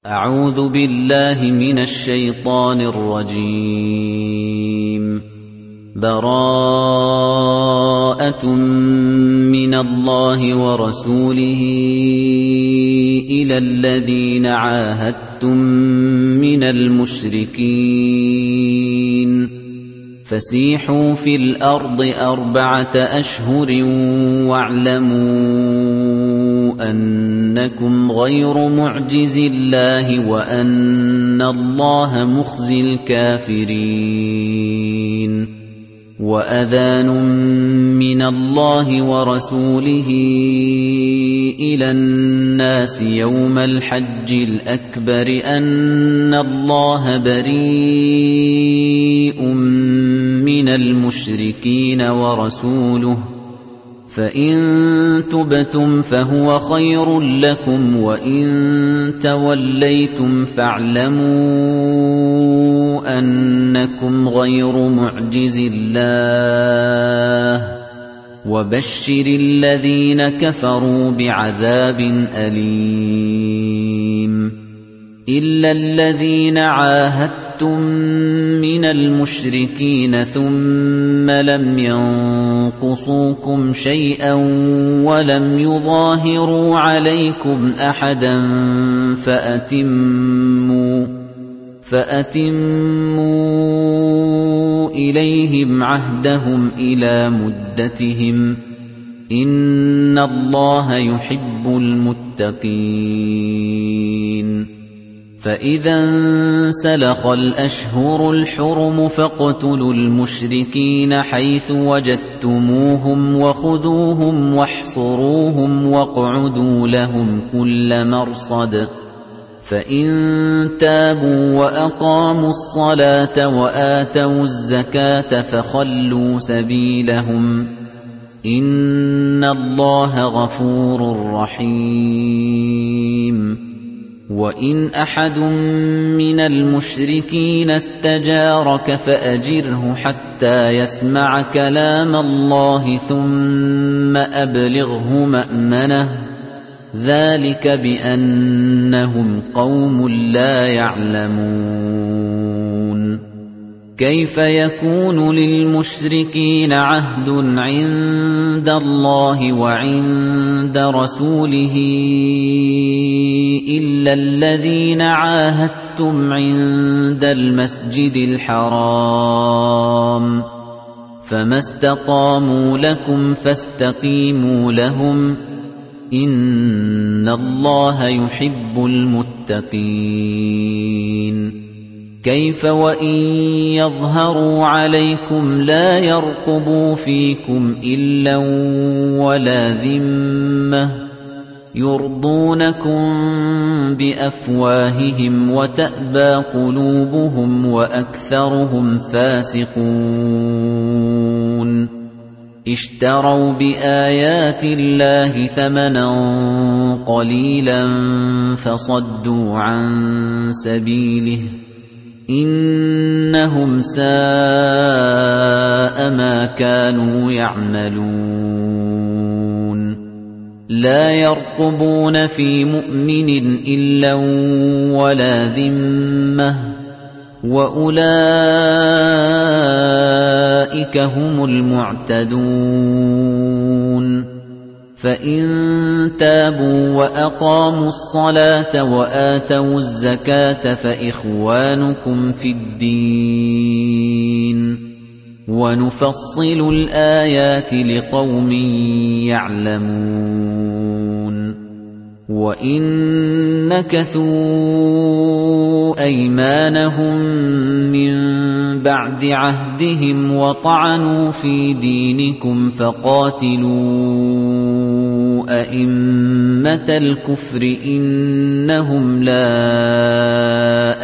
أعوذ بالله من الشيطان الرجيم. براءة من الله ورسوله إلى الذين عاهدتم من المشركين فسيحوا في الأرض 4 أشهر واعلموا أنكم غير معجز الله وأن الله مخزي الكافرين. وأذان من الله ورسوله إلى الناس يوم الحج الأكبر أن الله بريء من المشركين ورسوله فإن تبتم فهو خير لكم وإن توليتم فاعلموا أنكم غير معجز الله وبشر الذين كفروا بعذاب أليم. إلا الذين عاهدتم من المشركين ثم لم ينقصوكم شيئا ولم يظاهروا عليكم أحدا فأتموا إليهم عهدهم إلى مدتهم إن الله يحب المتقين. فإذا انسلخ الأشهر الحرم فاقتلوا المشركين حيث وجدتموهم وخذوهم واحصروهم واقعدوا لهم كل مرصد فإن تابوا وأقاموا الصلاة وآتوا الزكاة فخلوا سبيلهم إن الله غفور رحيم. وإن أحد من المشركين استجارك فأجره حتى يسمع كلام الله ثم أبلغه مأمنه ذلك بأنهم قوم لا يعلمون. كيف يكون للمشركين عهد عند الله وعند رسوله إلا الذين عاهدتم عند المسجد الحرام فما استقاموا لكم فاستقيموا لهم إن الله يحب المتقين. كيف وإن يظهروا عليكم لا يرقبوا فيكم إلا ولا ذمة يرضونكم بأفواههم وتأبى قلوبهم وأكثرهم فاسقون. اشتروا بآيات الله ثمنا قليلا فصدوا عن سبيله إنهم ساء ما كانوا يعملون. لا يرقبون في مؤمن إلا ولا ذمة وأولئك هم المعتدون. فإن تابوا وأقاموا الصلاة وآتوا الزكاة فإخوانكم في الدين ونفصل الآيات لقوم يعلمون. وإن نكثوا أيمانهم من بعد عهدهم وطعنوا في دينكم فقاتلوا أئمة الكفر إنهم لا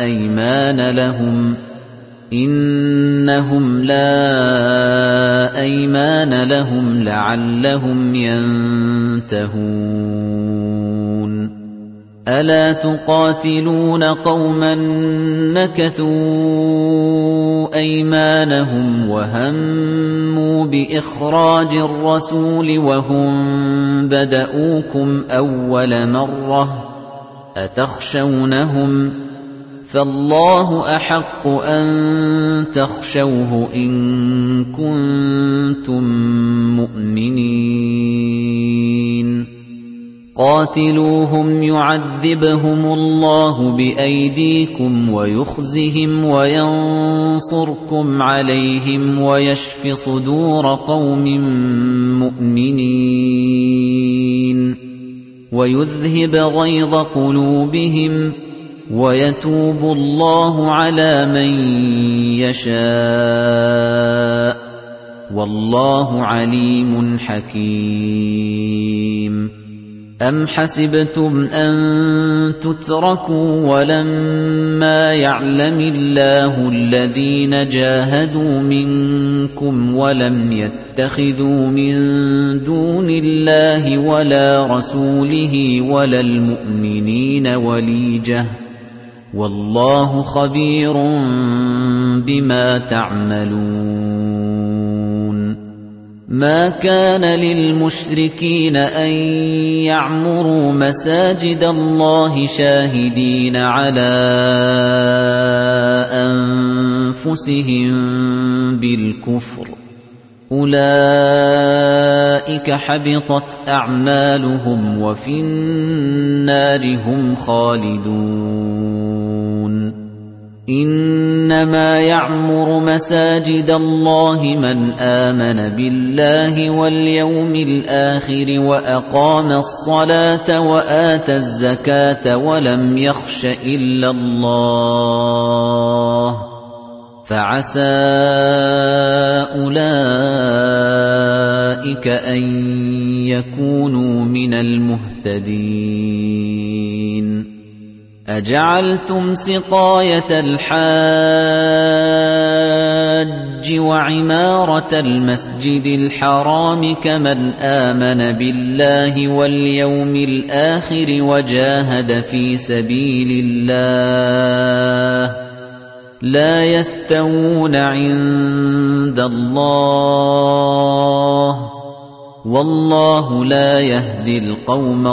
أيمان لهم لعلهم ينتهون. ألا تقاتلون قوما نكثوا أيمانهم وهموا بإخراج الرسول وهم بدؤوكم أول مرة أتخشونهم فالله أحق أن تخشوه إن كنتم مؤمنين قاتلوهم يعذبهم الله بأيديكم ويخزهم وينصركم عليهم ويشف صدور قوم مؤمنين ويذهب غيظ قلوبهم ويتوب الله على من يشاء والله عليم حكيم أم حسبتم أن تتركوا ولما يعلم الله الذين جاهدوا منكم ولم يتخذوا من دون الله ولا رسوله ولا المؤمنين وليجة والله خبير بما تعملون ما كان للمشركين أن يعمروا مساجد الله شاهدين على أنفسهم بالكفر أولئك حبطت أعمالهم وفي النار هم خالدون إنما يعمر مساجد الله من آمن بالله واليوم الآخر وأقام الصلاة وآتى الزكاة ولم يخش إلا الله فعسى أولئك أن يكونوا من المهتدين أجعلتم سقاية الحاج وعمارة المسجد الحرام كمن آمن بالله واليوم الآخر وجاهد في سبيل الله لا يستوون عند الله والله لا يهدي القوم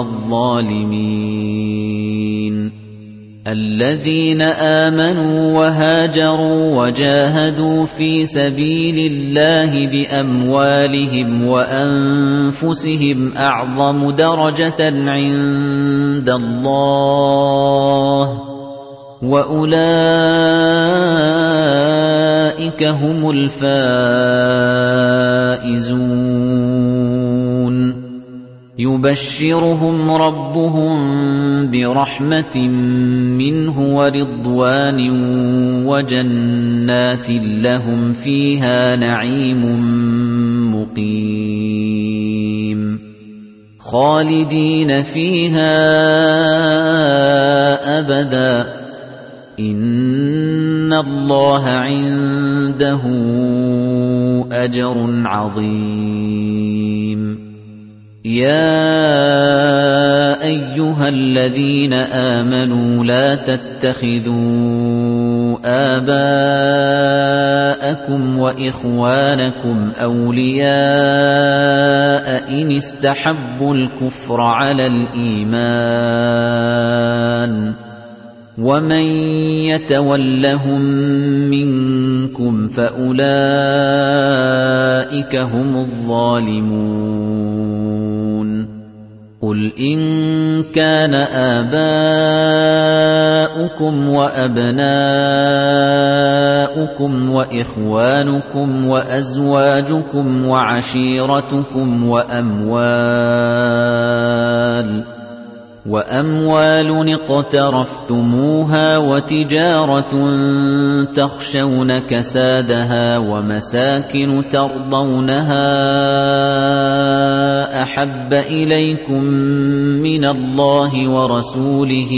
الظالمين الذين آمنوا وهاجروا وجاهدوا في سبيل الله بأموالهم وأنفسهم أعظم درجة عند الله وأولئك هم الفائزون يبشرهم ربهم برحمة منه ورضوان وجنات لهم فيها نعيم مقيم خالدين فيها أبدا إن الله عنده أجر عظيم يا أيها الذين آمنوا لا تتخذوا آباءكم وإخوانكم أولياء إن استحبوا الكفر على الإيمان ومن يتولهم منكم فأولئك هم الظالمون قل إن كان آباؤكم وأبناؤكم وإخوانكم وأزواجكم وعشيرتكم وأموال اقترفتموها وتجارة تخشون كسادها ومساكن ترضونها أحب إليكم من الله ورسوله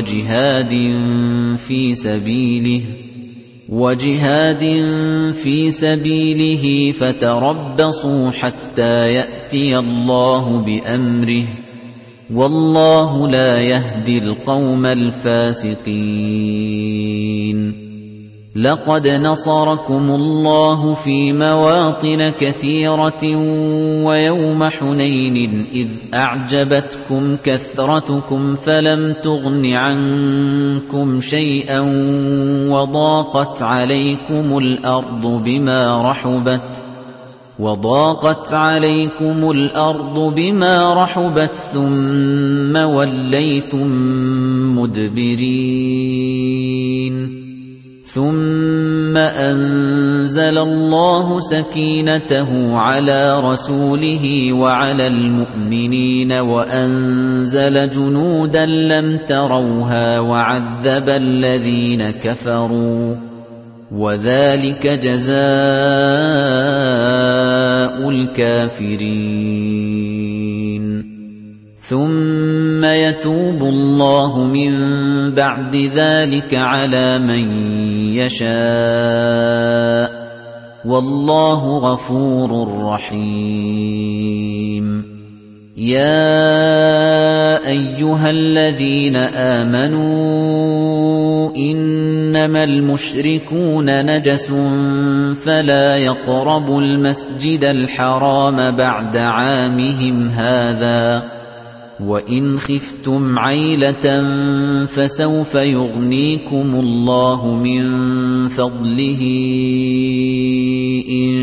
وجهاد في سبيله فتربصوا حتى يأتي الله بأمره والله لا يهدي القوم الفاسقين لقد نصركم الله في مواطن كثيرة ويوم حنين إذ أعجبتكم كثرتكم فلم تغن عنكم شيئا وضاقت عليكم الأرض بما رحبت ثم وليتم مدبرين ثم أنزل الله سكينته على رسوله وعلى المؤمنين وأنزل جنودا لم تروها وعذب الذين كفروا وذلك جزاء الكافرين ثم يتوب الله من بعد ذلك على من يشاء والله غفور رحيم يا أيها الذين آمنوا إنما المشركون نجس فلا يقربوا المسجد الحرام بعد عامهم هذا وإن خفتم عيلة فسوف يغنيكم الله من فضله إن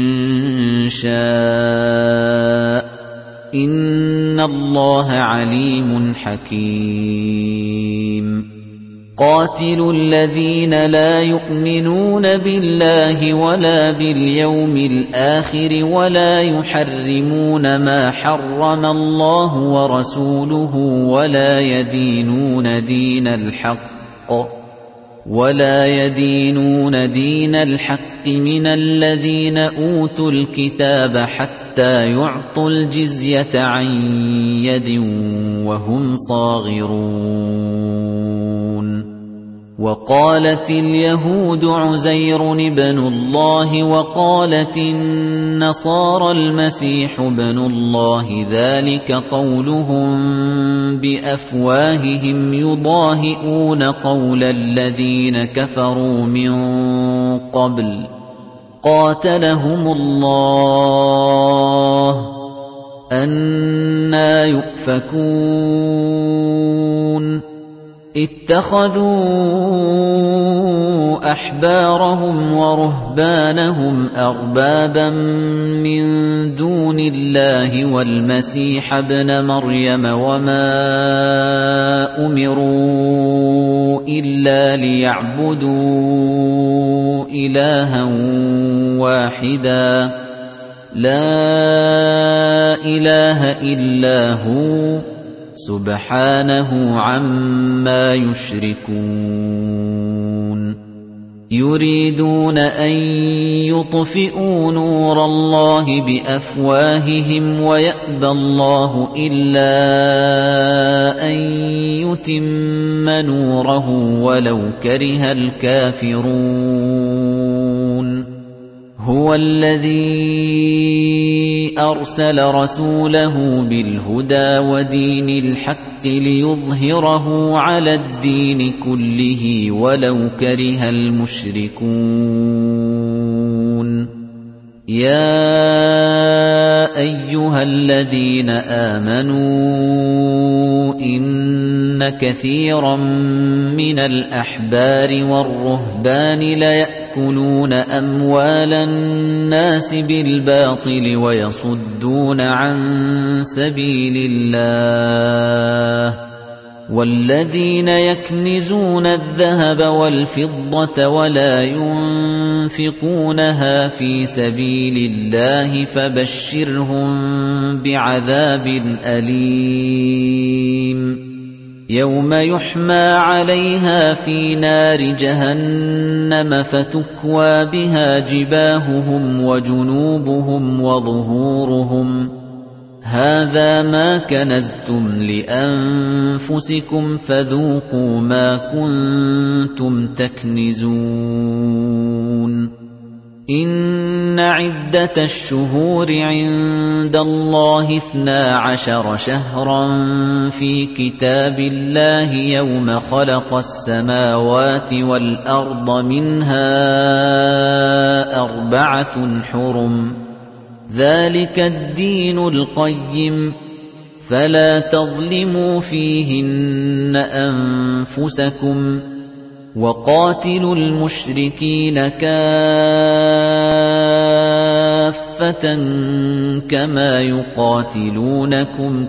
شاء إن الله عليم حكيم قاتلوا الذين لا يؤمنون بالله ولا باليوم الآخر ولا يحرمون ما حرم الله ورسوله ولا يدينون دين الحق من الذين أوتوا الكتاب حتى يعطوا الجزية عن يد وهم صاغرون وقالت اليهود عزير ابن الله وقالت النصارى المسيح ابن الله ذلك قولهم بأفواههم يضاهئون قول الذين كفروا من قبل قاتلهم الله أنى يؤفكون اتخذوا أحبارهم ورهبانهم أربابا من دون الله والمسيح ابن مريم وما أمروا إلا ليعبدوا إلها واحدا لا إله إلا هو سبحانه عما يشركون يريدون أن يطفئوا نور الله بأفواههم ويأبى الله إلا أن يتم نوره ولو كره الكافرون هو الذي أرسل رسوله بالهدى ودين الحق ليظهره على الدين كله ولو كره المشركون يا أيها الذين آمنوا إن كثيرا من الأحبار والرهبان ليأكلون أموال الناس بالباطل ويصدون عن سبيل الله والذين يكنزون الذهب والفضة ولا ينفقونها في سبيل الله فبشرهم بعذاب أليم يوم يحمى عليها في نار جهنم فتكوى بها جباههم وجنوبهم وظهورهم هذا ما كنزتم لأنفسكم فذوقوا ما كنتم تكنزون إِنَّ عِدَّةَ الشُّهُورِ عِندَ اللَّهِ 12 شَهْرًا فِي كِتَابِ اللَّهِ يَوْمَ خَلَقَ السَّمَاوَاتِ وَالْأَرْضَ مِنْهَا 4 حُرُمٌ ۚ ذَلِكَ الدِّينُ الْقَيِّمُ، فَلَا تَظْلِمُوا فِيهِنَّ أَنفُسَكُمْ ۚ وَقَاتِلُوا الْمُشْرِكِينَ كَافَّةً كَمَا يُقَاتِلُونَكُمْ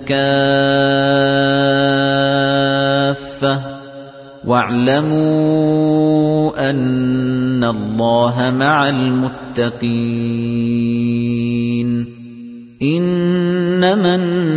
كَافَّةً ۚ وَاعْلَمُوا أَنَّ اللَّهَ مَعَ الْمُتَّقِينَ. إِنَّمَا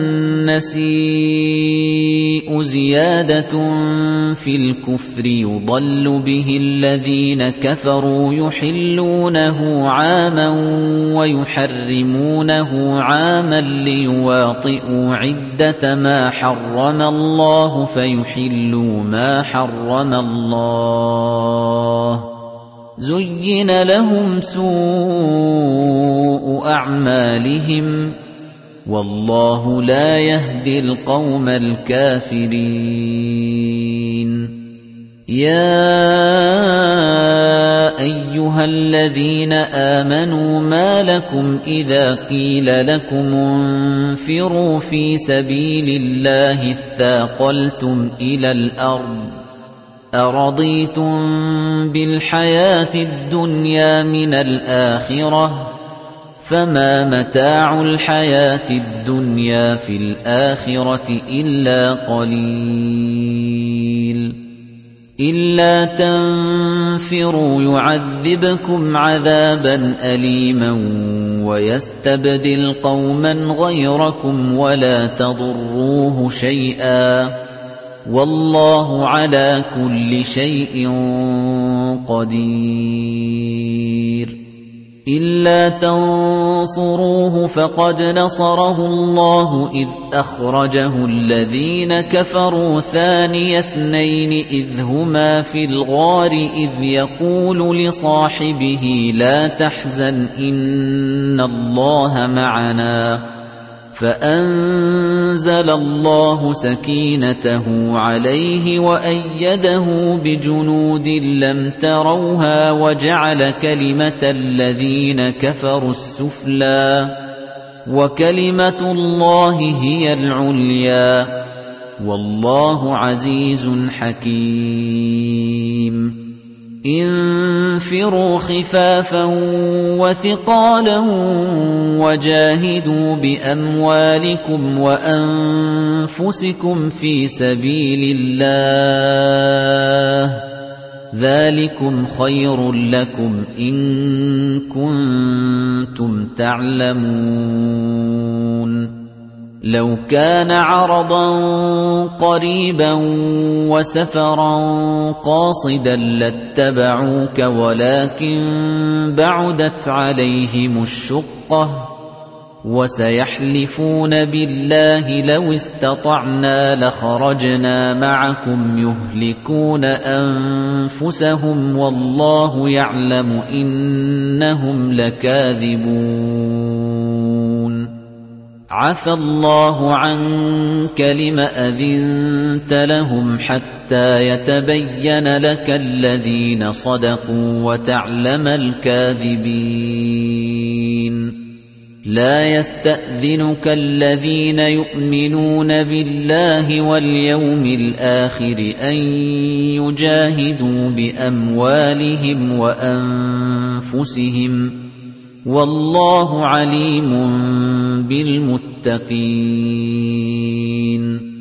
النَّسِيءُ زِيَادَةٌ فِي الْكُفْرِ يُضَلُّ بِهِ الَّذِينَ كَفَرُوا يُحِلُّونَهُ عَامًا وَيُحَرِّمُونَهُ عَامًا لِيُوَاطِئُوا عِدَّةَ مَا حَرَّمَ اللَّهُ فَيُحِلُّوا مَا حَرَّمَ اللَّهُ. زُيِّنَ لَهُمْ سُوءُ أَعْمَالِهِمْ، وَاللَّهُ لَا يَهْدِي الْقَوْمَ الْكَافِرِينَ. يَا أَيُّهَا الَّذِينَ آمَنُوا مَا لَكُمْ إِذَا قِيلَ لَكُمُ انفِرُوا فِي سَبِيلِ اللَّهِ اثَّاقَلْتُمْ إِلَى الْأَرْضِ أَرَضِيتُم بِالْحَيَاةِ الدُّنْيَا مِنَ الْآخِرَةِ، فَمَا مَتَاعُ الْحَيَاةِ الدُّنْيَا فِي الْآخِرَةِ إِلَّا قَلِيلٌ. إِلَّا تَنفِرُوا يُعَذِّبْكُمْ عَذَابًا أَلِيمًا وَيَسْتَبْدِلْ قَوْمًا غَيْرَكُمْ وَلَا تَضُرُّوهُ شَيْئًا، وَاللَّهُ عَلَى كُلِّ شَيْءٍ قَدِيرٌ. إِلَّا تَنصُرُوهُ فَقَدْ نَصَرَهُ اللَّهُ إِذْ أَخْرَجَهُ الَّذِينَ كَفَرُوا ثَانِيَ اثْنَيْنِ إِذْ هُمَا فِي الْغَارِ إِذْ يَقُولُ لِصَاحِبِهِ لَا تَحْزَنْ إِنَّ اللَّهَ مَعَنَا، فَأَنزَلَ اللَّهُ سَكِينَتَهُ عَلَيْهِ وَأَيَّدَهُ بِجُنُودٍ لَّمْ تَرَوْهَا وَجَعَلَ كَلِمَةَ الَّذِينَ كَفَرُوا السُّفْلَىٰ، وَكَلِمَةُ اللَّهِ هِيَ الْعُلْيَا، وَاللَّهُ عَزِيزٌ حَكِيمٌ. انفروا خفافا وثقالا وجاهدوا بأموالكم وأنفسكم في سبيل الله، ذلكم خير لكم إن كنتم تعلمون. لو كان عرضا قريبا وسفرا قاصدا لاتبعوك ولكن بعدت عليهم الشقة، وسيحلفون بالله لو استطعنا لخرجنا معكم يهلكون أنفسهم والله يعلم إنهم لكاذبون. عفى الله عنك لم أذنت لهم حتى يتبين لك الذين صدقوا وتعلم الكاذبين. لا يستأذنك الذين يؤمنون بالله واليوم الآخر أن يجاهدوا بأموالهم وأنفسهم، والله عليم بالمتقين.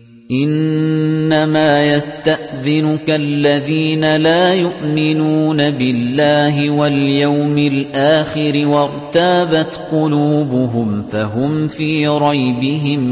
إنما يستأذنك الذين لا يؤمنون بالله واليوم الآخر وارتابت قلوبهم فهم في ريبهم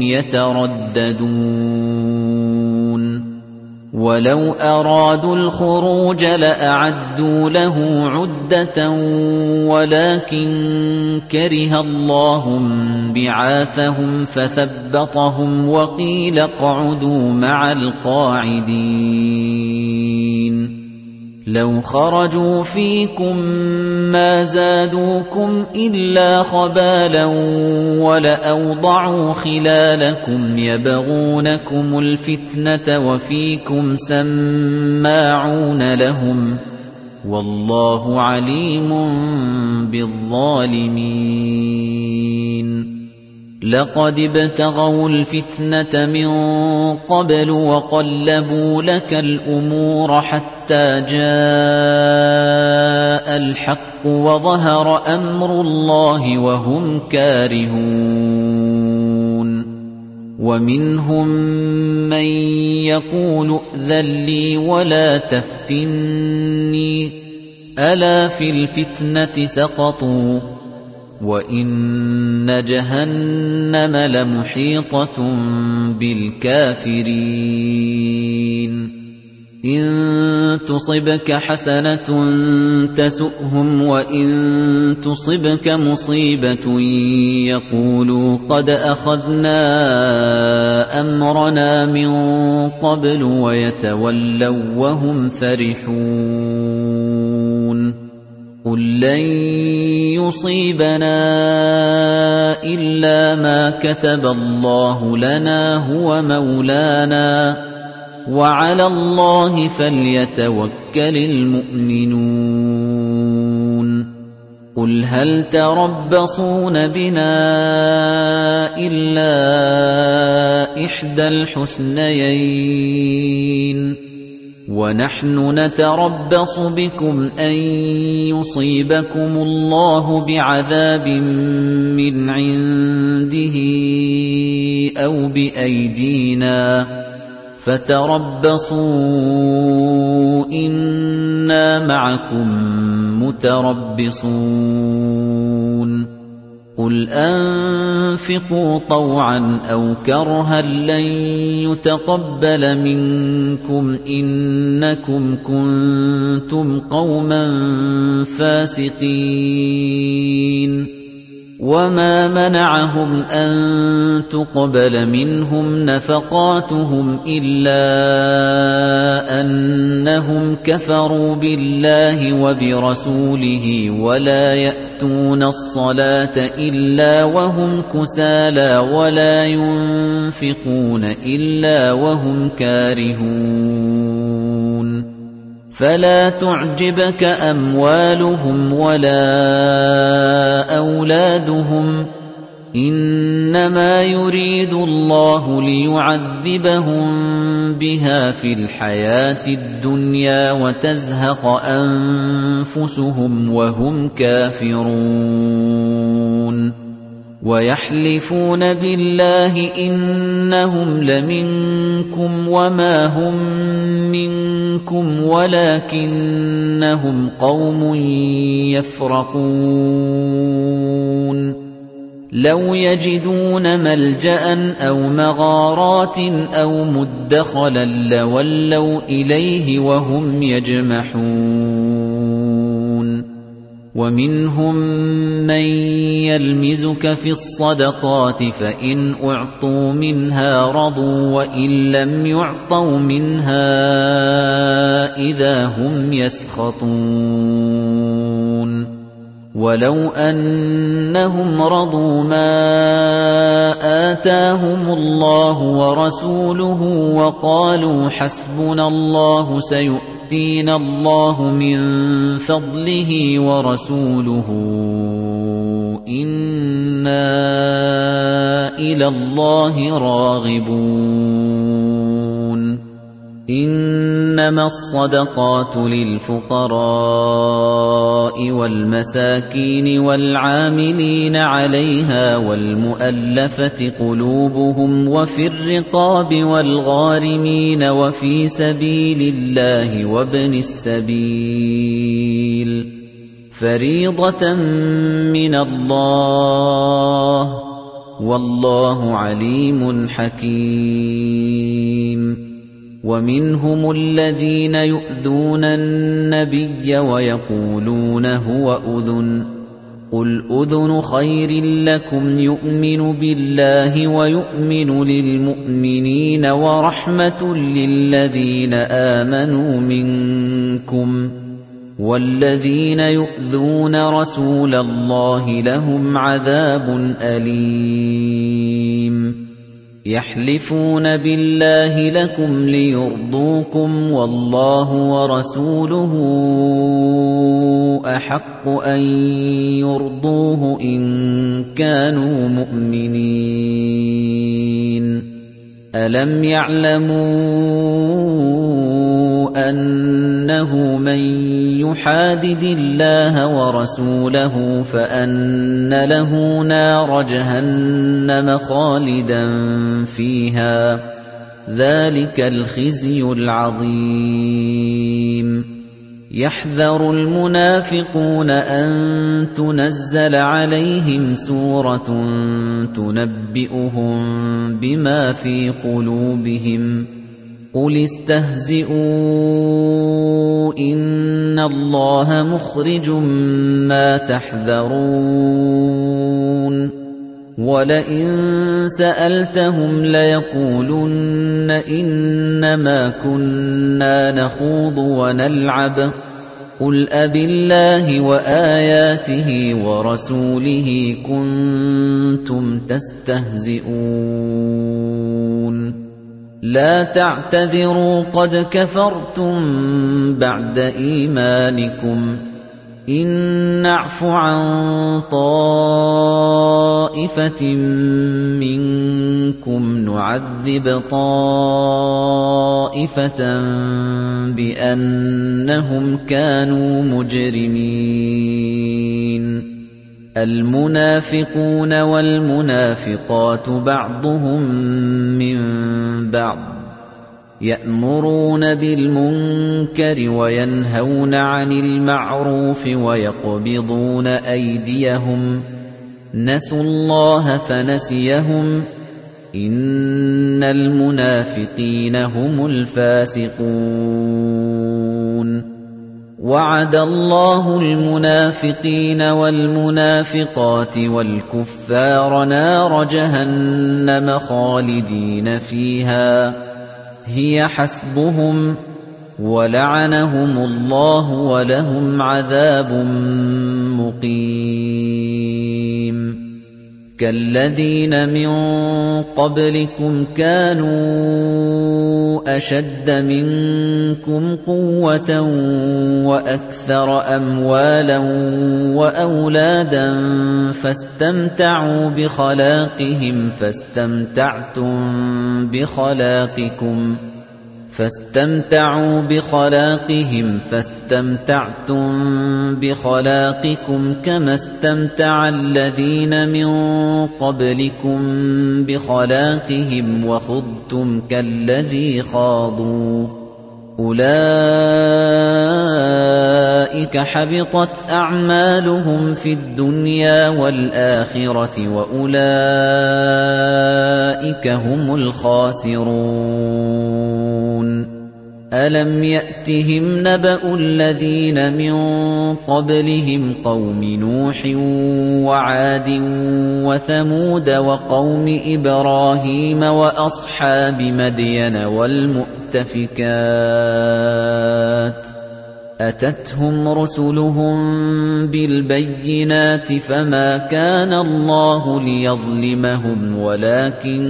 يترددون. ولو أرادوا الخروج لأعدوا له عدة ولكن كره الله بعاثهم فثبطهم وقيل اقعدوا مع القاعدين. لَوْ خَرَجُوا فِيكُم مَّا زَادُوكُمْ إِلَّا خَبَالًا وَلَأَوْضَعُوا خِلَالَكُمْ يَبْغُونَكُمُ الْفِتْنَةَ وَفِيكُمْ سَمَّاعُونَ لَهُمْ ۗ وَاللَّهُ عَلِيمٌ بِالظَّالِمِينَ لَقَدِ ابْتَغَوُا الْفِتْنَةَ مِن قَبْلُ وَقَلَّبُوا لَكَ الْأُمُورَ حَتَّىٰ جَاءَ الْحَقُّ وَظَهَرَ أَمْرُ اللَّهِ وَهُمْ كَارِهُونَ وَمِنْهُم مَّن يَقُولُ ائْذَن لِّي وَلَا تَفْتِنِّي أَلَا فِي الْفِتْنَةِ سَقَطُوا وَإِنَّ جَهَنَّمَ لَمُحِيطَةٌ بِالْكَافِرِينَ إِن تُصِبْكَ حَسَنَةٌ تَسُؤْهُمْ وَإِن تُصِبْكَ مُصِيبَةٌ يَقُولُوا قَدْ أَخَذْنَا أَمْرَنَا مِن قَبْلُ وَيَتَوَلَّوا وَهُمْ فَرِحُونَ قُل لَّن يُصِيبَنَا إِلَّا مَا كَتَبَ اللَّهُ لَنَا هُوَ مَوْلَانَا وَعَلَى اللَّهِ فَلْيَتَوَكَّلِ الْمُؤْمِنُونَ قُلْ هَلْ تَرَبَّصُونَ بِنَا إِلَّا إِحْدَى الْحُسْنَيَيْنِ وَنَحْنُ نَتَرَبَّصُ بِكُمْ أَن يُصِيبَكُمُ اللَّهُ بِعَذَابٍ مِّنْ عِندِهِ أَوْ بِأَيْدِينَا فَتَرَبَّصُوا إِنَّا مَعَكُمْ مُتَرَبِّصُونَ قُلْ أَنفِقُوا طَوْعًا أَوْ كَرْهًا لَّن يُتَقَبَّلَ مِنكُمْ إِنَّكُمْ كُنتُمْ قَوْمًا فَاسِقِينَ وَمَا مَنَعَهُمْ أَن تُقْبَلَ مِنْهُمْ نَفَقَاتُهُمْ إِلَّا أَنَّهُمْ كَفَرُوا بِاللَّهِ وَبِرَسُولِهِ وَلَا يَأْتُونَ الصَّلَاةَ إِلَّا وَهُمْ كُسَالَىٰ وَلَا يُنفِقُونَ إِلَّا وَهُمْ كَارِهُونَ فَلَا تُعْجِبْكَ أَمْوَالُهُمْ وَلَا أَوْلَادُهُمْ إِنَّمَا يُرِيدُ اللَّهُ لِيُعَذِّبَهُم بِهَا فِي الْحَيَاةِ الدُّنْيَا وَتَزْهَقَ أَنفُسُهُمْ وَهُمْ كَافِرُونَ وَيَحْلِفُونَ بِاللَّهِ إِنَّهُمْ لَمِنكُمْ وَمَا هُمْ مِنكُمْ وَلَكِنَّهُمْ قَوْمٌ يَفْرَقُونَ لَوْ يَجِدُونَ مَلْجَأً أَوْ مَغَارَاتٍ أَوْ مُدَّخَلًا لَّوَلَّوْا إِلَيْهِ وَهُمْ يَجْمَحُونَ وَمِنْهُم مَّن يَلْمِزُكَ فِي الصَّدَقَاتِ فَإِنْ أُعْطُوا مِنْهَا رَضُوا وَإِن لَّمْ يُعْطَوْا مِنْهَا إِذَا هُمْ يَسْخَطُونَ وَلَوْ أَنَّهُمْ رَضُوا مَا آتَاهُمُ اللَّهُ وَرَسُولُهُ وَقَالُوا حَسْبُنَا اللَّهُ سَيُؤْتِينَا اللَّهُ مِن فَضْلِهِ وَرَسُولُهُ إِنَّا إِلَى اللَّهِ رَاغِبُونَ إِنَّمَا الصَّدَقَاتُ لِلْفُقَرَاءِ وَالْمَسَاكِينِ وَالْعَامِلِينَ عَلَيْهَا وَالْمُؤَلَّفَةِ قُلُوبُهُمْ وَفِي الرِّقَابِ وَالْغَارِمِينَ وَفِي سَبِيلِ اللَّهِ وَابْنِ السَّبِيلِ فَرِيضَةً مِّنَ اللَّهِ وَاللَّهُ عَلِيمٌ حَكِيمٌ وَمِنْهُمُ الَّذِينَ يُؤْذُونَ النَّبِيَّ وَيَقُولُونَ هُوَ أُذُنٌ قُلْ أُذُنُ خَيْرٍ لَّكُمْ يُؤْمِنُ بِاللَّهِ وَيُؤْمِنُ لِلْمُؤْمِنِينَ وَرَحْمَةٌ لِّلَّذِينَ آمَنُوا مِنكُمْ ۚ وَالَّذِينَ يُؤْذُونَ رَسُولَ اللَّهِ لَهُمْ عَذَابٌ أَلِيمٌ يَحْلِفُونَ بِاللَّهِ لَكُمْ لِيُرْضُوكُمْ وَاللَّهُ وَرَسُولُهُ أَحَقُّ أَن يُرْضُوهُ إِن كَانُوا مُؤْمِنِينَ أَلَمْ يَعْلَمُوا أَنَّهُ مَن يُحَادِدِ اللَّهَ وَرَسُولَهُ فَأَنَّ لَهُ نَارَ جَهَنَّمَ خَالِدًا فِيهَا ۚ ذَلِكَ الْخِزْيُ الْعَظِيمُ يَحْذَرُ الْمُنَافِقُونَ أَن تُنَزَّلَ عَلَيْهِمْ سُورَةٌ تُنَبِّئُهُم بِمَا فِي قُلُوبِهِمْ ۚ قُلِ اسْتَهْزِئُوا إِنَّ اللَّهَ مُخْرِجٌ مَّا تَحْذَرُونَ وَلَئِن سَأَلْتَهُمْ لَيَقُولُنَّ إِنَّمَا كُنَّا نَخُوضُ وَنَلْعَبُ ۚ قُلْ أَبِاللَّهِ وَآيَاتِهِ وَرَسُولِهِ كُنتُمْ تَسْتَهْزِئُونَ لَا تَعْتَذِرُوا قَدْ كَفَرْتُم بَعْدَ إِيمَانِكُمْ ۚ إِن نَّعْفُ عَن طَائِفَةٍ مِّنكُمْ نُعَذِّبْ طَائِفَةً بِأَنَّهُمْ كَانُوا مُجْرِمِينَ الْمُنَافِقُونَ وَالْمُنَافِقَاتُ بَعْضُهُم مِّن بَعْضٍ يَأْمُرُونَ بِالْمُنكَرِ وَيَنْهَوْنَ عَنِ الْمَعْرُوفِ وَيَقْبِضُونَ أَيْدِيَهُمْ ۚ نَسُوا اللَّهَ فَنَسِيَهُمْ ۗ إِنَّ الْمُنَافِقِينَ هُمُ الْفَاسِقُونَ وَعَدَ اللَّهُ الْمُنَافِقِينَ وَالْمُنَافِقَاتِ وَالْكُفَّارَ نَارَ جَهَنَّمَ خَالِدِينَ فِيهَا ۚ هِيَ حَسْبُهُمْ ۚ وَلَعَنَهُمُ اللَّهُ وَلَهُمْ عَذَابٌ مُّقِيمٌ كَالَّذِينَ مِن قَبْلِكُمْ كَانُوا أَشَدَّ مِنكُمْ قُوَّةً وَأَكْثَرَ أَمْوَالًا وَأَوْلَادًا فَاسْتَمْتَعُوا بِخَلَاقِهِمْ فاستمتعتم بخلاقكم كما استمتع الذين من قبلكم بخلاقهم وخضتم كالذي خاضوا أولئك حبطت أعمالهم في الدنيا والآخرة وأولئك هم الخاسرون أَلَمْ يَأْتِهِمْ نَبَأُ الَّذِينَ مِن قَبْلِهِمْ قَوْمِ نُوحٍ وَعَادٍ وَثَمُودَ وَقَوْمِ إِبْرَاهِيمَ وَأَصْحَابِ مَدْيَنَ وَالْمُؤْتَفِكَاتِ أَتَتْهُمْ رُسُلُهُم بِالْبَيِّنَاتِ فَمَا كَانَ اللَّهُ لِيَظْلِمَهُمْ وَلَكِن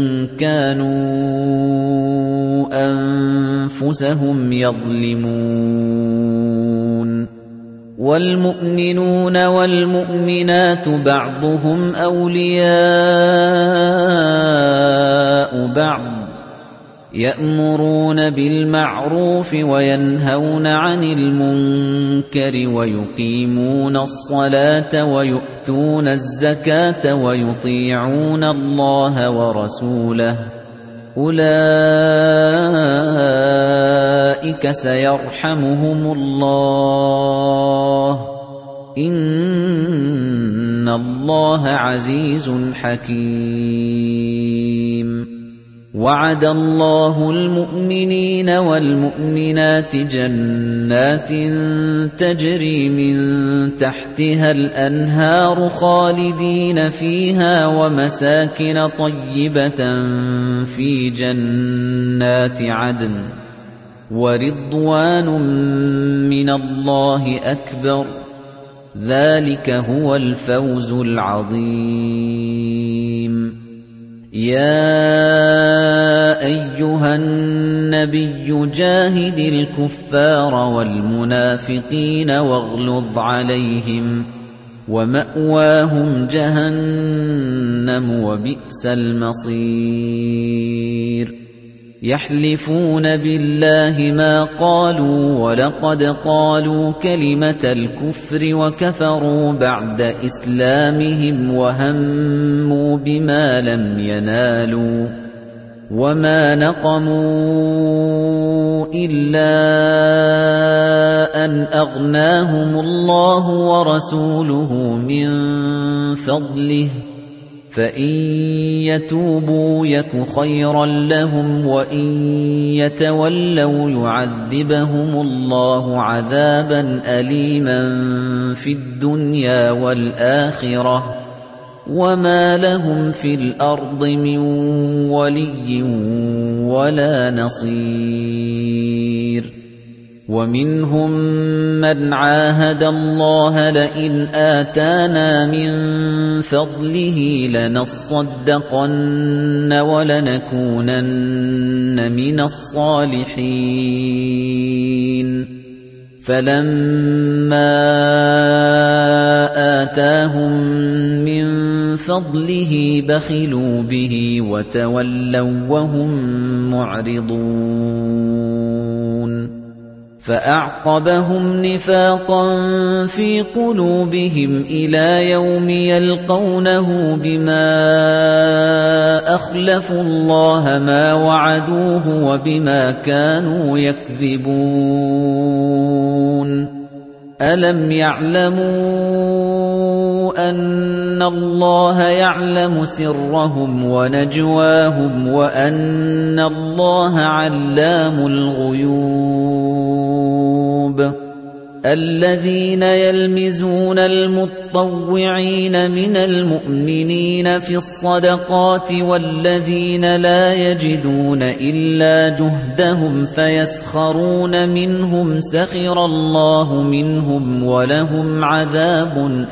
كَانُوا أَنفُسَهُمْ يَظْلِمُونَ وَالْمُؤْمِنُونَ وَالْمُؤْمِنَاتُ بَعْضُهُمْ أَوْلِيَاءُ بَعْضٍ يَأْمُرُونَ بِالْمَعْرُوفِ وَيَنْهَوْنَ عَنِ الْمُنكَرِ وَيُقِيمُونَ الصَّلَاةَ وَيُؤْتُونَ الزَّكَاةَ وَيُطِيعُونَ اللَّهَ وَرَسُولَهُ أُولَئِكَ سَيَرْحَمُهُمُ اللَّهُ ۗ إِنَّ اللَّهَ عَزِيزٌ حَكِيمٌ وَعَدَ اللَّهُ الْمُؤْمِنِينَ وَالْمُؤْمِنَاتِ جَنَّاتٍ تَجْرِي مِن تَحْتِهَا الْأَنْهَارُ خَالِدِينَ فِيهَا وَمَسَاكِنَ طَيِّبَةً فِي جَنَّاتِ عَدْنٍ وَرِضْوَانٌ مِّنَ اللَّهِ أَكْبَرُ ۚ ذَلِكَ هُوَ الْفَوْزُ الْعَظِيمُ. يَا أَيُّهَا النَّبِيُّ جَاهِدِ الْكُفَّارَ وَالْمُنَافِقِينَ وَاغْلُظْ عَلَيْهِمْ ۚ وَمَأْوَاهُمْ جَهَنَّمُ ۖ وَبِئْسَ الْمَصِيرُ. يَحْلِفُونَ بِاللَّهِ مَا قَالُوا وَلَقَدْ قَالُوا كَلِمَةَ الْكُفْرِ وَكَفَرُوا بَعْدَ إِسْلَامِهِمْ وَهَمُّوا بِمَا لَمْ يَنَالُوا ۚ وَمَا نَقَمُوا إِلَّا أَنْ أَغْنَاهُمُ اللَّهُ وَرَسُولُهُ مِن فَضْلِهِ ۚ فَإِن يَتُوبُوا يَكُ خَيْرًا لَّهُمْ وَإِن يَتَوَلَّوْا يُعَذِّبْهُمُ اللَّهُ عَذَابًا أَلِيمًا فِي الدُّنْيَا وَالْآخِرَةِ ۚ وَمَا لَهُمْ فِي الْأَرْضِ مِن وَلِيٍّ وَلَا نَصِيرٍ. وَمِنْهُم مَّنْ عَاهَدَ اللَّهَ لَئِنْ آتَانَا مِن فَضْلِهِ لَنَصَّدَّقَنَّ وَلَنَكُونَنَّ مِنَ الصَّالِحِينَ فَلَمَّا آتَاهُم مِّن فَضْلِهِ بَخِلُوا بِهِ وَتَوَلَّوا وَّهُم مُّعْرِضُونَ فَأَعْقَبَهُمْ نِفَاقًا فِي قُلُوبِهِمْ إِلَىٰ يَوْمِ يَلْقَوْنَهُ بِمَا أَخْلَفُوا اللَّهَ مَا وَعَدُوهُ وَبِمَا كَانُوا يَكْذِبُونَ أَلَمْ يَعْلَمُوا أَنَّ اللَّهَ يَعْلَمُ سِرَّهُمْ وَنَجْوَاهُمْ وَأَنَّ اللَّهَ عَلَّامُ الْغُيُوبِ الَّذِينَ يَلْمِزُونَ الْمُطَّوِّعِينَ مِنَ الْمُؤْمِنِينَ فِي الصَّدَقَاتِ وَالَّذِينَ لَا يَجِدُونَ إِلَّا جُهْدَهُمْ فَيَسْخَرُونَ مِنْهُمْ سَخِرَ اللَّهُ مِنْهُمْ وَلَهُمْ عَذَابٌ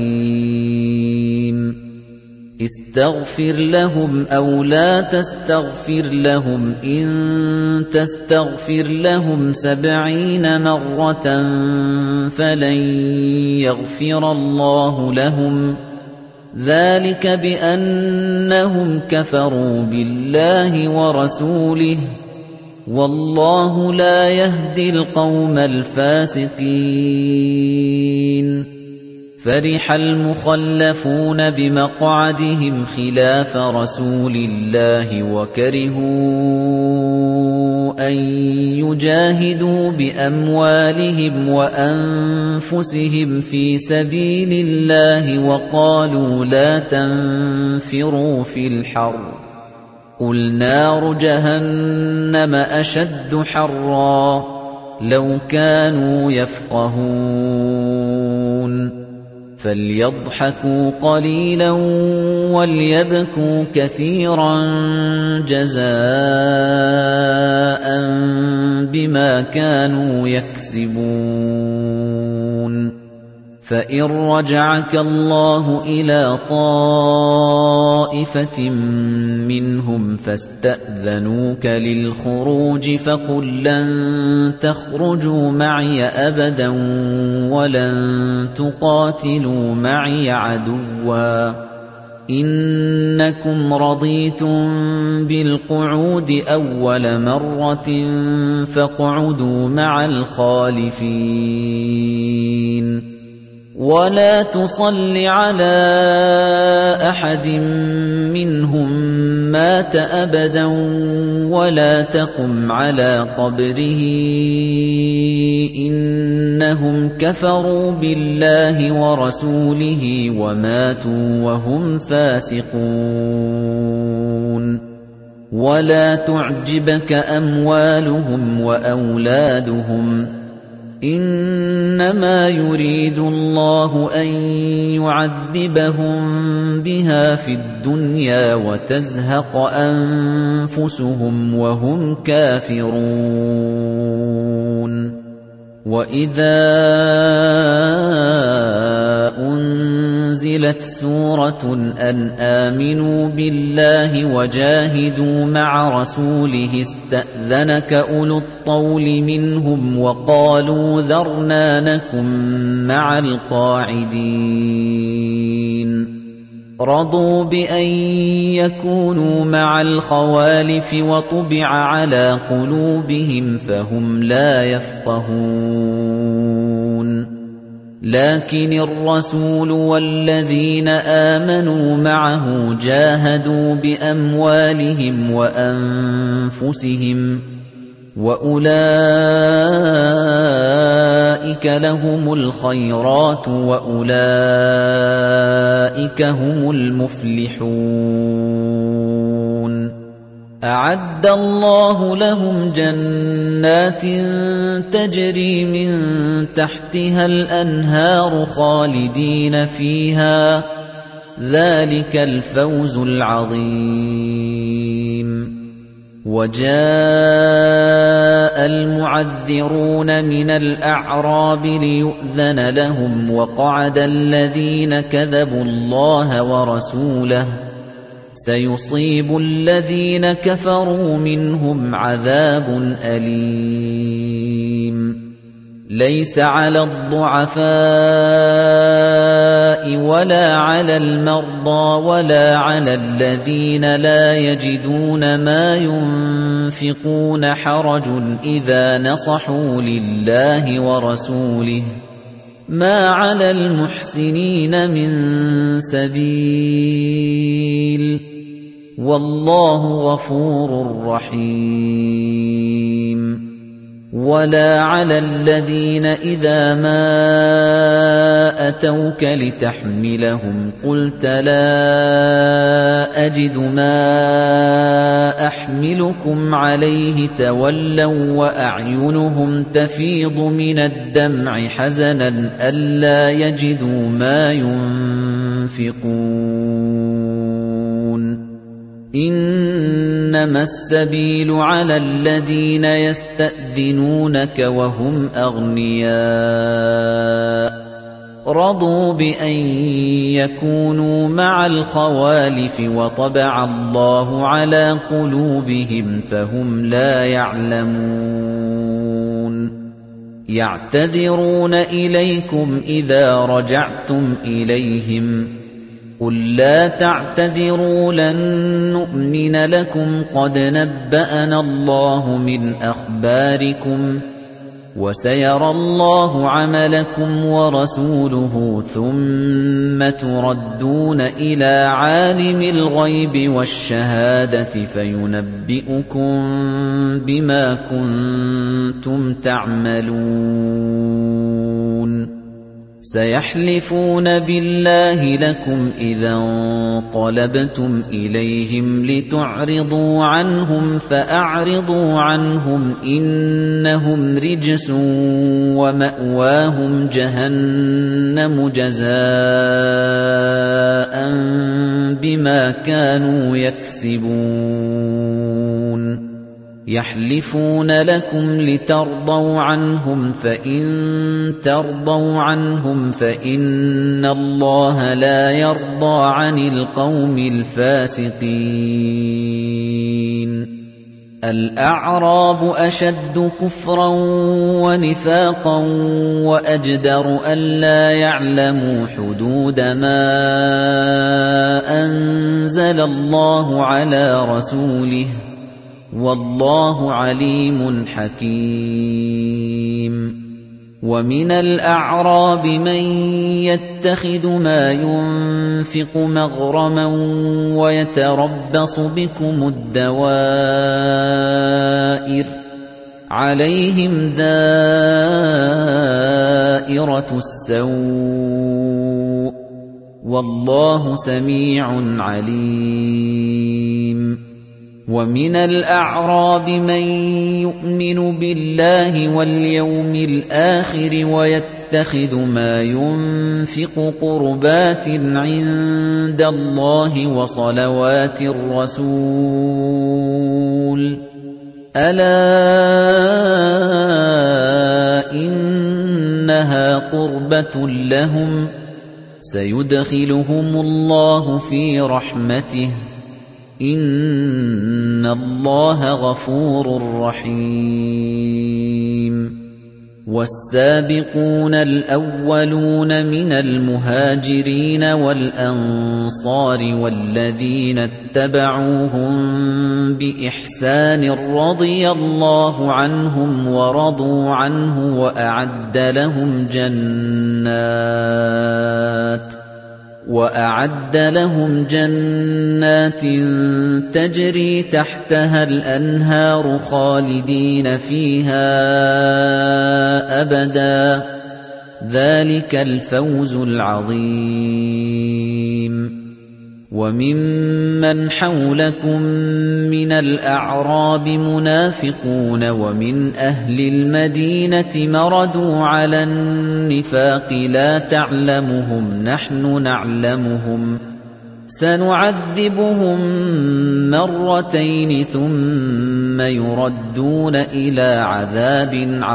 أَلِيمٌ اسْتَغْفِرْ لَهُمْ أَوْ لَا تَسْتَغْفِرْ لَهُمْ إِن تَسْتَغْفِرْ لَهُمْ 70 مَرَّةً فَلَن يَغْفِرَ اللَّهُ لَهُمْ ۚ ذَلِكَ بِأَنَّهُمْ كَفَرُوا بِاللَّهِ وَرَسُولِهِ ۗ وَاللَّهُ لَا يَهْدِي الْقَوْمَ الْفَاسِقِينَ. فَرِحَ الْمُخَلَّفُونَ بِمَقْعَدِهِمْ خِلَافَ رَسُولِ اللَّهِ وَكَرِهُوا أَن يُجَاهِدُوا بِأَمْوَالِهِمْ وَأَنفُسِهِمْ فِي سَبِيلِ اللَّهِ وَقَالُوا لَا تَنفِرُوا فِي الْحَرِّ ۗ قُلْ نَارُ جَهَنَّمَ أَشَدُّ حَرًّا ۚ لَّوْ كَانُوا يَفْقَهُونَ فَلْيَضْحَكُوا قَلِيلًا وَلْيَبْكُوا كَثِيرًا جَزَاءً بِمَا كَانُوا يَكْسِبُونَ فَإِن رَّجَعَكَ اللَّهُ إِلَىٰ طَائِفَةٍ مِّنْهُمْ فَاسْتَأْذَنُوكَ لِلْخُرُوجِ فَقُل لَّن تَخْرُجُوا مَعِيَ أَبَدًا وَلَن تُقَاتِلُوا مَعِيَ عَدُوًّا ۖ إِنَّكُمْ رَضِيتُم بِالْقُعُودِ أَوَّلَ مَرَّةٍ فَاقْعُدُوا مَعَ الْخَالِفِينَ وَلَا تُصَلِّ عَلَىٰ أَحَدٍ مِّنْهُم مَّاتَ أَبَدًا وَلَا تَقُمْ عَلَىٰ قَبْرِهِ ۖ إِنَّهُمْ كَفَرُوا بِاللَّهِ وَرَسُولِهِ وَمَاتُوا وَهُمْ فَاسِقُونَ وَلَا تُعْجِبْكَ أَمْوَالُهُمْ وَأَوْلَادُهُمْ ۚ إِنَّمَا يُرِيدُ اللَّهُ أَن يُعَذِّبَهُم بِهَا فِي الدُّنْيَا وَتَزْهَقَ أَنفُسُهُمْ وَهُمْ كَافِرُونَ وَإِذَا أُنزِلَتْ سُورَةٌ أَنْ آمِنُوا بِاللَّهِ وَجَاهِدُوا مَعَ رَسُولِهِ اسْتَأْذَنَكَ أُولُو الطَّوْلِ مِنْهُمْ وَقَالُوا ذَرْنَا نَكُن مَّعَ الْقَاعِدِينَ رَضُوا بِأَن يَكُونُوا مَعَ الْخَوَالِفِ وَطُبِعَ عَلَىٰ قُلُوبِهِمْ فَهُمْ لَا يَفْقَهُونَ لَٰكِنِ الرَّسُولُ وَالَّذِينَ آمَنُوا مَعَهُ جَاهَدُوا بِأَمْوَالِهِمْ وَأَنفُسِهِمْ ۚ وَأُولَٰئِكَ لَهُمُ الْخَيْرَاتُ وَأُولَٰئِكَ هُمُ الْمُفْلِحُونَ أَعَدَّ اللَّهُ لَهُمْ جَنَّاتٍ تَجْرِي مِن تَحْتِهَا الْأَنْهَارُ خَالِدِينَ فِيهَا ۚ ذَلِكَ الْفَوْزُ الْعَظِيمُ وَجَاءَ الْمُعَذِّرُونَ مِنَ الْأَعْرَابِ لِيُؤْذَنَ لَهُمْ وَقَعَدَ الَّذِينَ كَذَبُوا اللَّهَ وَرَسُولَهُ ۚ سَيُصِيبُ الَّذِينَ كَفَرُوا مِنْهُمْ عَذَابٌ أَلِيمٌ لَيْسَ عَلَى الضُّعَفَاءِ وَلَا عَلَى الْمَرْضَىٰ وَلَا عَلَى الَّذِينَ لَا يَجِدُونَ مَا يُنفِقُونَ حَرَجٌ إِذَا نَصَحُوا لِلَّهِ وَرَسُولِهِ ۚ مَا عَلَى الْمُحْسِنِينَ مِن سَبِيلٍ ۚ وَاللَّهُ غَفُورٌ رَّحِيمٌ وَلَا عَلَى الَّذِينَ إِذَا مَا أَتَوْكَ لِتَحْمِلَهُمْ قُلْتَ لَا أَجِدُ مَا أَحْمِلُكُمْ عَلَيْهِ تَوَلَّوا وَّأَعْيُنُهُمْ تَفِيضُ مِنَ الدَّمْعِ حَزَنًا أَلَّا يَجِدُوا مَا يُنفِقُونَ إِنَّمَا السَّبِيلُ عَلَى الَّذِينَ يَسْتَأْذِنُونَكَ وَهُمْ أَغْنِيَاءُ رَضُوا بِأَن يَكُونُوا مَعَ الْخَوَالِفِ وَطَبَعَ اللَّهُ عَلَىٰ قُلُوبِهِمْ فَهُمْ لَا يَعْلَمُونَ يَعْتَذِرُونَ إِلَيْكُمْ إِذَا رَجَعْتُمْ إِلَيْهِمْ قُل لَّا تَعْتَذِرُوا لَن نُّؤْمِنَ لَكُمْ قَدْ نَبَّأَنَا اللَّهُ مِنْ أَخْبَارِكُمْ ۚ وَسَيَرَى اللَّهُ عَمَلَكُمْ وَرَسُولُهُ ثُمَّ تُرَدُّونَ إِلَىٰ عَالِمِ الْغَيْبِ وَالشَّهَادَةِ فَيُنَبِّئُكُم بِمَا كُنتُمْ تَعْمَلُونَ سَيَحْلِفُونَ بِاللَّهِ لَكُمْ إِذَا انقَلَبْتُمْ إِلَيْهِمْ لِتُعْرِضُوا عَنْهُمْ فَأَعْرِضُوا عَنْهُمْ ۖ إِنَّهُمْ رِجْسٌ وَمَأْوَاهُمْ جَهَنَّمُ جَزَاءً بِمَا كَانُوا يَكْسِبُونَ يَحْلِفُونَ لَكُمْ لِتَرْضَوْا عَنْهُمْ ۖ فَإِن تَرْضَوْا عَنْهُمْ فَإِنَّ اللَّهَ لَا يَرْضَىٰ عَنِ الْقَوْمِ الْفَاسِقِينَ الْأَعْرَابُ أَشَدُّ كُفْرًا وَنِفَاقًا وَأَجْدَرُ أَلَّا يَعْلَمُوا حُدُودَ مَا أَنزَلَ اللَّهُ عَلَىٰ رَسُولِهِ ۗ وَاللَّهُ عَلِيمٌ حَكِيمٌ وَمِنَ الْأَعْرَابِ مَن يَتَّخِذُ مَا يُنفِقُ مَغْرَمًا وَيَتَرَبَّصُ بِكُمُ الدَّوَائِرَ ۚ عَلَيْهِمْ دَائِرَةُ السَّوْءِ ۗ وَاللَّهُ سَمِيعٌ عَلِيمٌ وَمِنَ الْأَعْرَابِ مَن يُؤْمِنُ بِاللَّهِ وَالْيَوْمِ الْآخِرِ وَيَتَّخِذُ مَا يُنفِقُ قُرُبَاتٍ عِندَ اللَّهِ وَصَلَوَاتِ الرَّسُولِ أَلَا إِنَّهَا قُرْبَةٌ لَّهُمْ سَيُدْخِلُهُمُ اللَّهُ فِي رَحْمَتِهِ إِنَّ اللَّهَ غَفُورٌ رَّحِيمٌ وَالسَّابِقُونَ الْأَوَّلُونَ مِنَ الْمُهَاجِرِينَ وَالْأَنصَارِ وَالَّذِينَ اتَّبَعُوهُم بِإِحْسَانٍ رَّضِيَ اللَّهُ عَنْهُمْ وَرَضُوا عَنْهُ وَأَعَدَّ لَهُمْ جَنَّاتٍ تَجْرِي تَحْتَهَا الْأَنْهَارُ خَالِدِينَ فِيهَا أَبَدًا ۚ ذَلِكَ الْفَوْزُ الْعَظِيمُ وَمِمَّنْ حَوْلَكُم مِّنَ الْأَعْرَابِ مُنَافِقُونَ وَمِنْ أَهْلِ الْمَدِينَةِ مَرَدُوا عَلَى النِّفَاقِ لَا تَعْلَمُهُمْ نَحْنُ نَعْلَمُهُمْ سَنُعَذِّبُهُم مَّرَّتَيْنِ ثُمَّ يُرَدُّونَ إِلَىٰ عَذَابٍ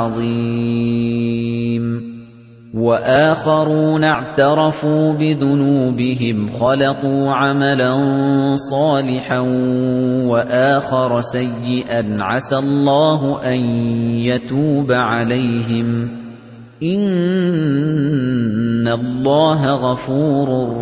عَظِيمٍ وَآخَرُونَ اعْتَرَفُوا بِذُنُوبِهِمْ خَلَطُوا عَمَلًا صَالِحًا وَآخَرَ سَيِّئًا عَسَى اللَّهُ أَن يَتُوبَ عَلَيْهِمْ إِنَّ اللَّهَ غَفُورٌ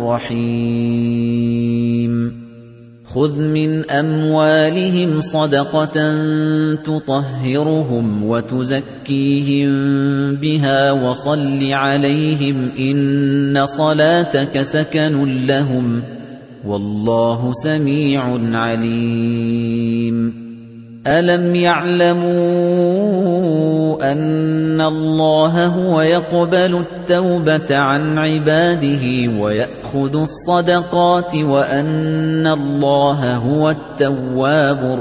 رَّحِيمٌ خُذْ مِنْ أَمْوَالِهِمْ صَدَقَةً تُطَهِّرُهُمْ وَتُزَكِّيهِم بِهَا وَصَلِّ عَلَيْهِمْ إِنَّ صَلَاتَكَ سَكَنٌ لَّهُمْ وَاللَّهُ سَمِيعٌ عَلِيمٌ أَلَمْ يَعْلَمُوا أَنَّ اللَّهَ هُوَ يَقْبَلُ التَّوْبَةَ عَنْ عِبَادِهِ وَيَأْخُذُ الصَّدَقَاتِ وَأَنَّ اللَّهَ هُوَ التَّوَّابُ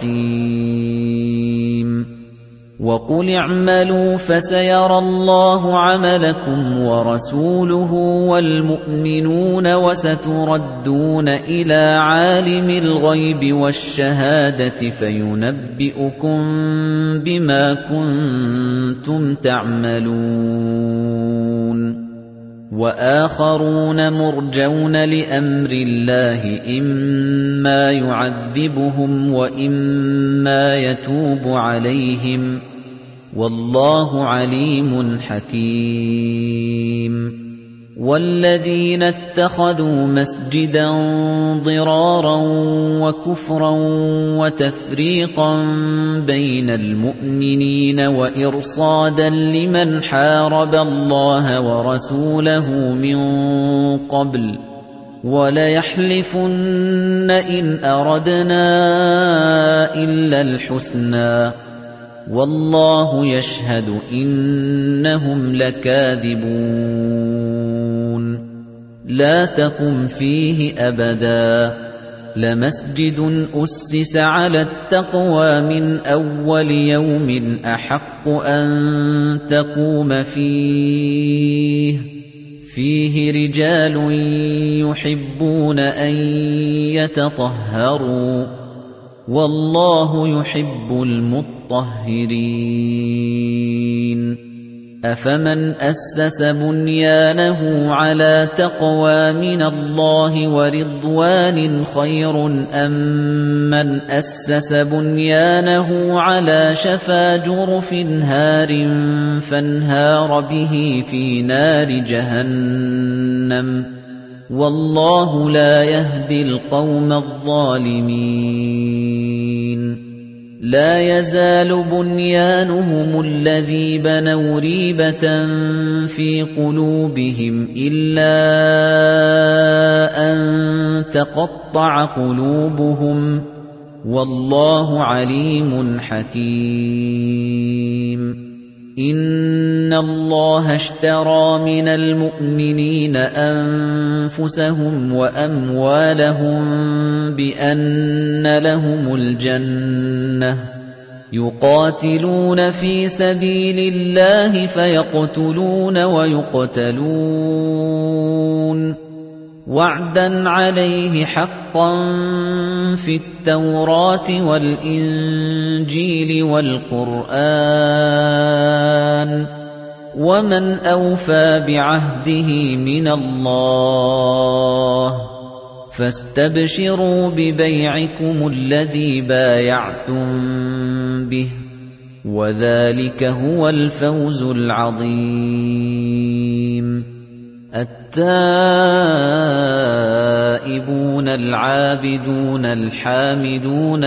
الرَّحِيمُ وَقُلِ اعْمَلُوا فَسَيَرَى اللَّهُ عَمَلَكُمْ وَرَسُولُهُ وَالْمُؤْمِنُونَ وَسَتُرَدُّونَ إِلَىٰ عَالِمِ الْغَيْبِ وَالشَّهَادَةِ فَيُنَبِّئُكُم بِمَا كُنتُمْ تَعْمَلُونَ وَآخَرُونَ مُرْجَوْنَ لِأَمْرِ اللَّهِ إِمَّا يُعَذِّبُهُمْ وَإِمَّا يَتُوبُ عَلَيْهِمْ وَاللَّهُ عَلِيمٌ حَكِيمٌ وَالَّذِينَ اتَّخَذُوا مَسْجِدًا ضِرَارًا وَكُفْرًا وَتَفْرِيقًا بَيْنَ الْمُؤْمِنِينَ وَإِرْصَادًا لِّمَنْ حَارَبَ اللَّهَ وَرَسُولَهُ مِن قَبْلُ وَلَيَحْلِفُنَّ إِنْ أَرَدْنَا إِلَّا الْحُسْنَىٰ وَاللَّهُ يَشْهَدُ إِنَّهُمْ لَكَاذِبُونَ لَا تَقُمْ فِيهِ أَبَدًا لَمَسْجِدٌ أُسِّسَ عَلَى التَّقْوَىٰ مِنْ أَوَّلِ يَوْمٍ أَحَقُّ أَن تَقُومَ فِيهِ رِجَالٌ يُحِبُّونَ أَن يَتَطَهَّرُوا وَاللَّهُ يُحِبُّ الْمُطَّهِّرِينَ أَفَمَنْ أَسَّسَ بُنْيَانَهُ عَلَىٰ تَقْوَىٰ مِنَ اللَّهِ وَرِضْوَانٍ خَيْرٌ أَم مَّنْ أَسَّسَ بُنْيَانَهُ عَلَىٰ شَفَا جُرُفٍ هَارٍ فَانْهَارَ بِهِ فِي نَارِ جَهَنَّمَ وَاللَّهُ لَا يَهْدِي الْقَوْمَ الظَّالِمِينَ لَا يَزَالُ بُنْيَانُهُمُ الَّذِي بَنَوْا رِيبَةً فِي قُلُوبِهِمْ إِلَّا أَن تَقَطَّعَ قُلُوبُهُمْ وَاللَّهُ عَلِيمٌ حَكِيمٌ إِنَّ اللَّهَ اشْتَرَىٰ مِنَ الْمُؤْمِنِينَ أَنفُسَهُمْ وَأَمْوَالَهُم بِأَنَّ لَهُمُ الْجَنَّةَ يُقَاتِلُونَ فِي سَبِيلِ اللَّهِ فَيَقْتُلُونَ وَيُقْتَلُونَ وَعْدًا عَلَيْهِ حَقًّا فِي التَّوْرَاةِ وَالْإِنجِيلِ وَالْقُرْآنِ ۚ وَمَنْ أَوْفَىٰ بِعَهْدِهِ مِنَ اللَّهِ ۚ فَاسْتَبْشِرُوا بِبَيْعِكُمُ الَّذِي بَايَعْتُم بِهِ ۚ وَذَٰلِكَ هُوَ الْفَوْزُ الْعَظِيمُ. التائبون العابدون الحامدون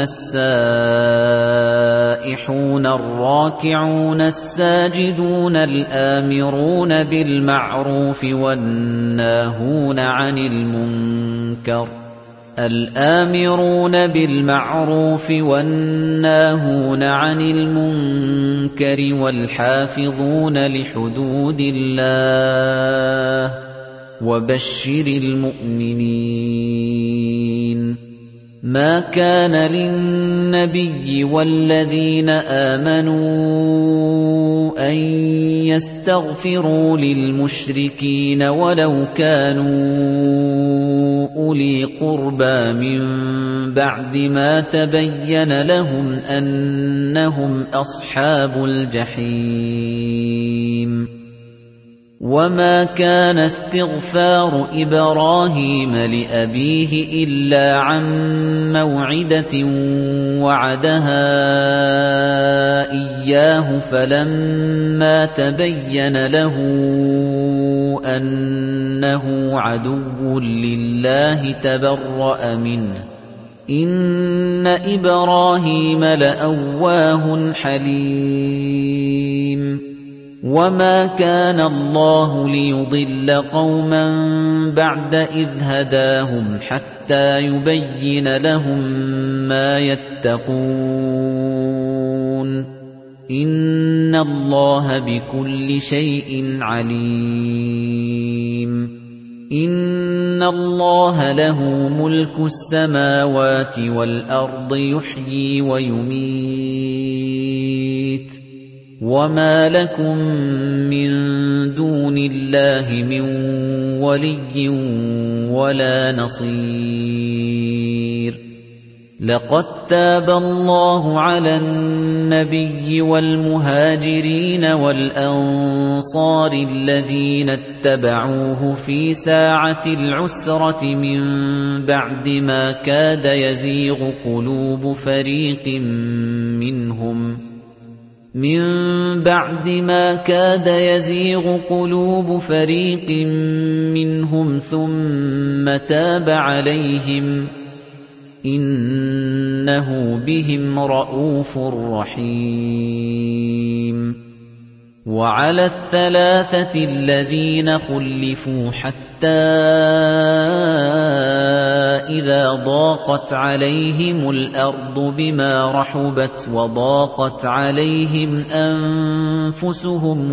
السائحون الراكعون الساجدون الآمرون بالمعروف والناهون عن المنكر والحافظون لحدود الله وبشر المؤمنين. ما كان للنبي والذين آمنوا أن يستغفروا للمشركين ولو كانوا أولي قربى من بعد ما تبين لهم أنهم أصحاب الجحيم. وما كان استغفار إبراهيم لأبيه إلا عن موعدة وعدها إياه فلما تبين له أنه عدو لله تبرأ منه إن إبراهيم لأواه حليم. وما كان الله ليضل قوما بعد إذ هداهم حتى يبين لهم ما يتقون إن الله بكل شيء عليم. إن الله له ملك السماوات والأرض يحيي ويميت وما لكم من دون الله من ولي ولا نصير. لقد تاب الله على النبي والمهاجرين والأنصار الذين اتبعوه في ساعة العسرة من بعد ما كاد يزيغ قلوب فريق منهم ثم تاب عليهم إنه بهم رءوف رحيم. وعلى الثلاثة الذين خلفوا حتى إذا ضاقت عليهم الأرض بما رحبت وضاقت عليهم أنفسهم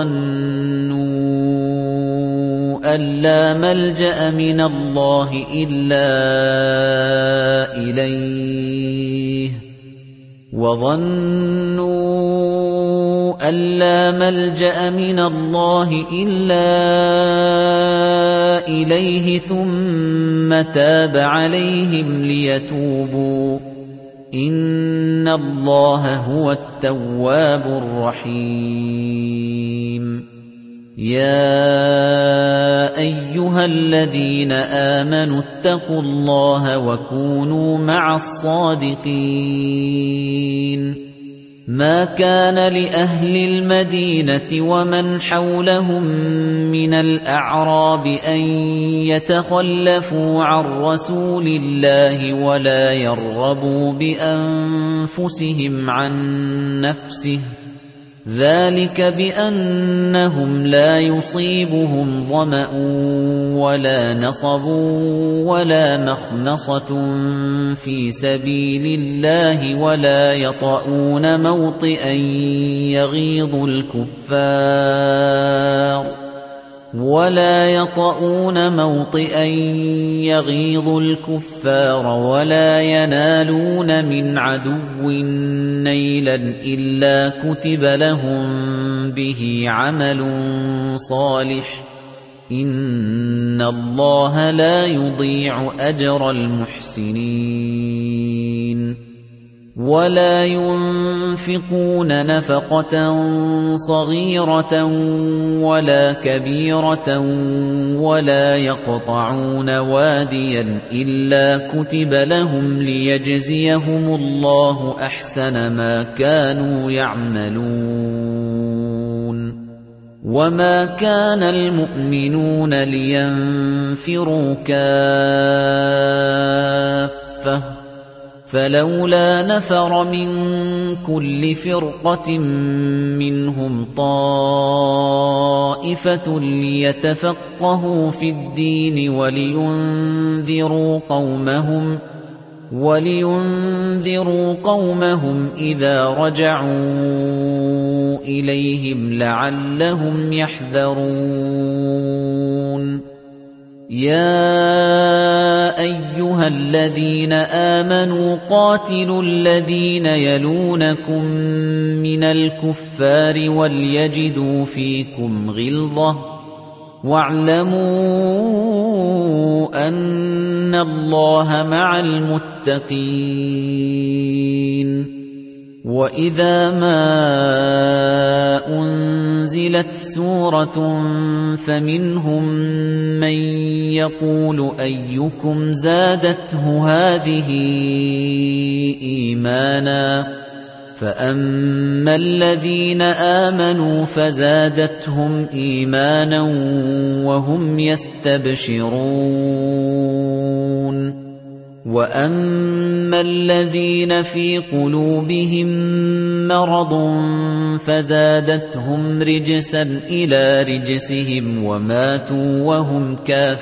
وظنوا أن لا ملجأ من الله إلا إليه ثم تاب عليهم ليتوبوا إن الله هو التواب الرحيم. يا أيها الذين آمنوا اتقوا الله وكونوا مع الصادقين. ما كان لأهل المدينة ومن حولهم من الأعراب أن يتخلفوا عن رسول الله ولا يرغبوا بأنفسهم عن نفسه ذَلِكَ بِأَنَّهُمْ لَا يُصِيبُهُمْ ظَمَأٌ وَلَا نَصَبٌ وَلَا مَخْمَصَةٌ فِي سَبِيلِ اللَّهِ وَلَا يَطَئُونَ موطئا يغيظ الكفار ولا ينالون من عدو نيلا إلا كتب لهم به عمل صالح إن الله لا يضيع أجر المحسنين ولا ينفقون نفقة صغيرة ولا كبيرة ولا يقطعون واديا إلا كتب لهم ليجزيهم الله أحسن ما كانوا يعملون وما كان المؤمنون لينفروا كافة فلولا نفر من كل فرقة منهم طائفة ليتفقهوا في الدين ولينذروا قومهم إذا رجعوا إليهم لعلهم يحذرون يَا أَيُّهَا الَّذِينَ آمَنُوا قَاتِلُوا الَّذِينَ يَلُونَكُم مِّنَ الْكُفَّارِ وَلْيَجِدُوا فِيكُمْ غِلْظَةً وَاعْلَمُوا أَنَّ اللَّهَ مَعَ الْمُتَّقِينَ وَإِذَا مَا أُنزِلَتْ سُورَةٌ فَمِنْهُم مَّن يَقُولُ أَيُّكُمْ زَادَتْهُ هَٰذِهِ إِيمَانًا فَأَمَّا الَّذِينَ آمَنُوا فَزَادَتْهُمْ إِيمَانًا وَهُمْ يَسْتَبْشِرُونَ وَأَمَّا الَّذِينَ فِي قُلُوبِهِم مَّرَضٌ فَزَادَتْهُمْ رِجْسًا إِلَىٰ رِجْسِهِمْ وَمَاتُوا وَهُمْ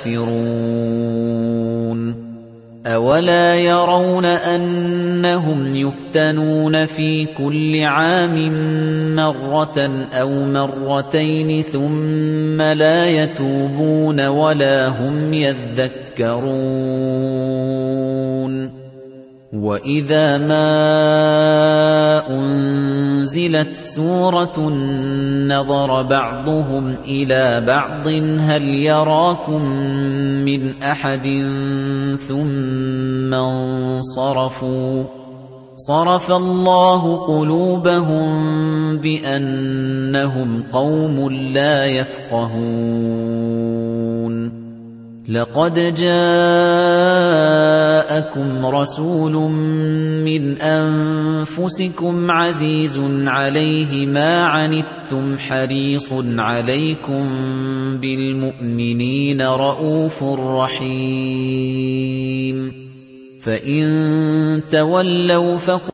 كَافِرُونَ أَوَلَا يَرَوْنَ أَنَّهُمْ يُفْتَنُونَ فِي كُلِّ عَامٍ مَّرَّةً أَوْ مَرَّتَيْنِ ثُمَّ لَا يَتُوبُونَ وَلَا هُمْ يَذَّكَّرُونَ وَإِذَا مَا أُنزِلَتْ سُورَةٌ نَّظَرَ بَعْضُهُمْ إِلَىٰ بَعْضٍ هَلْ يَرَاكُم مِّنْ أَحَدٍ ثُمَّ انصَرَفُوا صَرَفَ اللَّهُ قُلُوبَهُم بِأَنَّهُمْ قَوْمٌ لَّا يَفْقَهُونَ لَقَدْ جَاءَكُمْ رَسُولٌ مِّنْ أَنفُسِكُمْ عَزِيزٌ عَلَيْهِ مَا عَنِتُّمْ حَرِيصٌ عَلَيْكُمْ بِالْمُؤْمِنِينَ رَءُوفٌ رَّحِيمٌ فَإِن تَوَلَّوْا